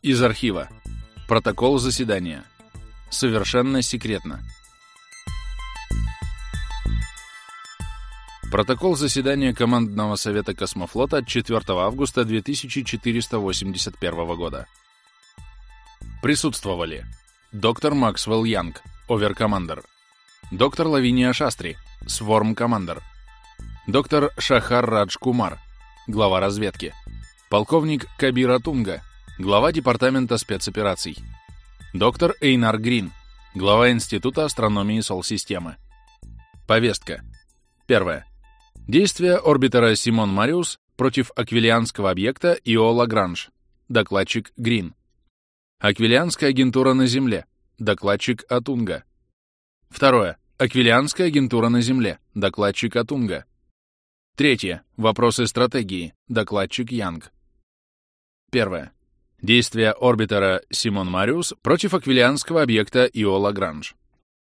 Из архива. Протокол заседания. Совершенно секретно. Протокол заседания Командного совета Космофлота от 4 августа 2481 года. Присутствовали доктор Максвелл Янг, оверкомандер, доктор Лавиния Шастри, сворм-командер, доктор Шахар Радж Кумар, глава разведки, полковник Кабира Тунга, глава департамента спецопераций, доктор Эйнар Грин, глава Института астрономии Сол-системы. Повестка. 1. Действия орбитера Симон Мариус против аквилианского объекта Ио Лагранж. Докладчик Грин. Аквилианская агентура на Земле. Докладчик Атунга. 2. Аквилианская агентура на Земле. Докладчик Атунга. 3. Вопросы стратегии. Докладчик Янг. 1. Действия орбитера Симон Мариус против аквилианского объекта Ио Лагранж.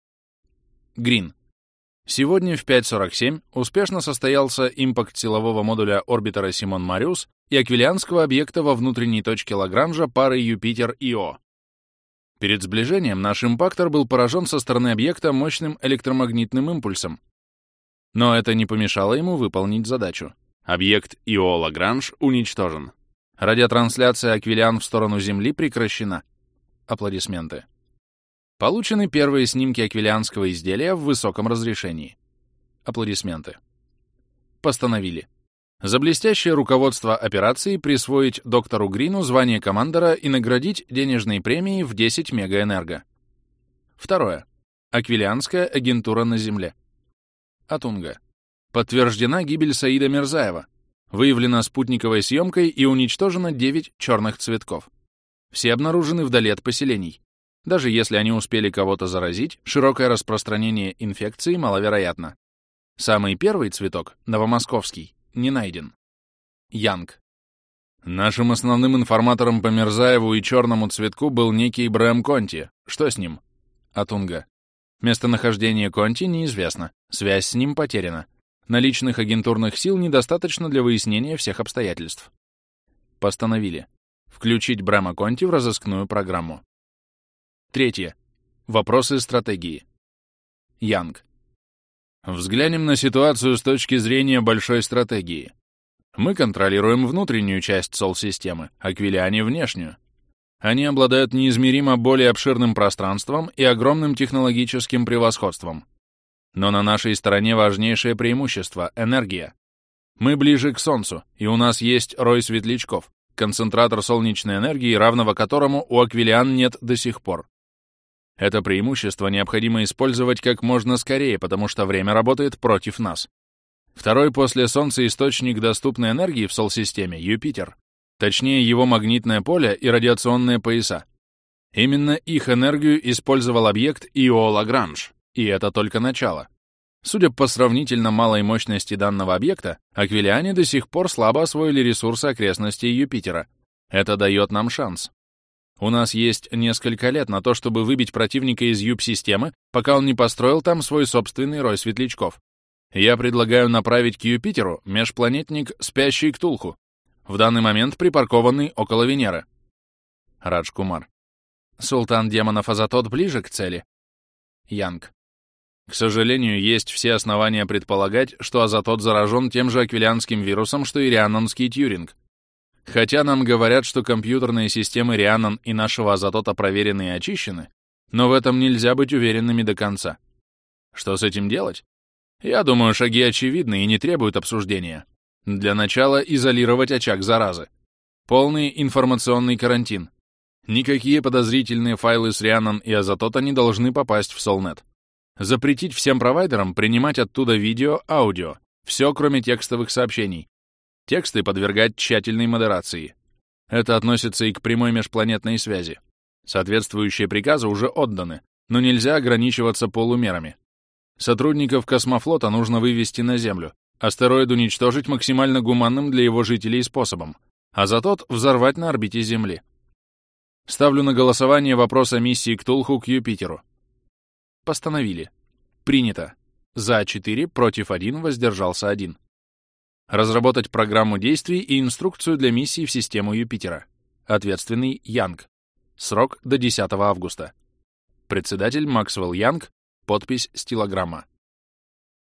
Грин. Сегодня в 5:47 успешно состоялся импакт силового модуля орбитера Симон Мариус и аквилианского объекта во внутренней точке Лагранжа пары Юпитер-Ио. Перед сближением наш импактор был поражен со стороны объекта мощным электромагнитным импульсом. Но это не помешало ему выполнить задачу. Объект Ио Лагранж уничтожен. Радиотрансляция аквилиан в сторону Земли прекращена. Аплодисменты. Получены первые снимки аквилианского изделия в высоком разрешении. Аплодисменты. Постановили. За блестящее руководство операцией присвоить доктору Грину звание командора и наградить денежной премией в 10 мегаэнерго. 2. Аквилианская агентура на Земле. Атунга. Подтверждена гибель Саида Мирзаева. Выявлена спутниковой съемкой и уничтожено 9 черных цветков. Все обнаружены вдали от поселений. Даже если они успели кого-то заразить, широкое распространение инфекции маловероятно. Самый первый цветок, новомосковский, не найден. Янг. Нашим основным информатором по Мирзаеву и черному цветку был некий Брэм Конти. Что с ним? Атунга. Местонахождение Конти неизвестно. Связь с ним потеряна. Наличных агентурных сил недостаточно для выяснения всех обстоятельств. Постановили. Включить Брэма Конти в разыскную программу. 3. Вопросы стратегии. Янг. Взглянем на ситуацию с точки зрения большой стратегии. Мы контролируем внутреннюю часть Сол-системы, аквилиане — внешнюю. Они обладают неизмеримо более обширным пространством и огромным технологическим превосходством. Но на нашей стороне важнейшее преимущество — энергия. Мы ближе к Солнцу, и у нас есть рой светлячков, концентратор солнечной энергии, равного которому у аквилиан нет до сих пор. Это преимущество необходимо использовать как можно скорее, потому что время работает против нас. Второй после Солнца источник доступной энергии в Сол-системе — Юпитер. Точнее, его магнитное поле и радиационные пояса. Именно их энергию использовал объект Ио Лагранж, и это только начало. Судя по сравнительно малой мощности данного объекта, аквилиане до сих пор слабо освоили ресурсы окрестностей Юпитера. Это дает нам шанс. У нас есть несколько лет на то, чтобы выбить противника из Юп-системы, пока он не построил там свой собственный рой светлячков. Я предлагаю направить к Юпитеру межпланетник «Спящий Ктулху», в данный момент припаркованный около Венеры. Радж Кумар. Султан демонов Азатот ближе к цели. Янг. К сожалению, есть все основания предполагать, что Азатот заражен тем же аквилианским вирусом, что и рианнонский Тьюринг. Хотя нам говорят, что компьютерные системы Рианнон и нашего Азатота проверены и очищены, но в этом нельзя быть уверенными до конца. Что с этим делать? Я думаю, шаги очевидны и не требуют обсуждения. Для начала изолировать очаг заразы. Полный информационный карантин. Никакие подозрительные файлы с Рианнон и Азатота не должны попасть в Солнет. Запретить всем провайдерам принимать оттуда видео, аудио. Все, кроме текстовых сообщений. Тексты подвергать тщательной модерации. Это относится и к прямой межпланетной связи. Соответствующие приказы уже отданы, но нельзя ограничиваться полумерами. Сотрудников космофлота нужно вывести на Землю, астероид уничтожить максимально гуманным для его жителей способом, а Азатот взорвать на орбите Земли. Ставлю на голосование вопрос о миссии Ктулху к Юпитеру. Постановили. Принято. За 4, против 1, воздержался 1. Разработать программу действий и инструкцию для миссии в систему Юпитера. Ответственный Янг. Срок до 10 августа. Председатель Максвелл Янг. Подпись стилограмма.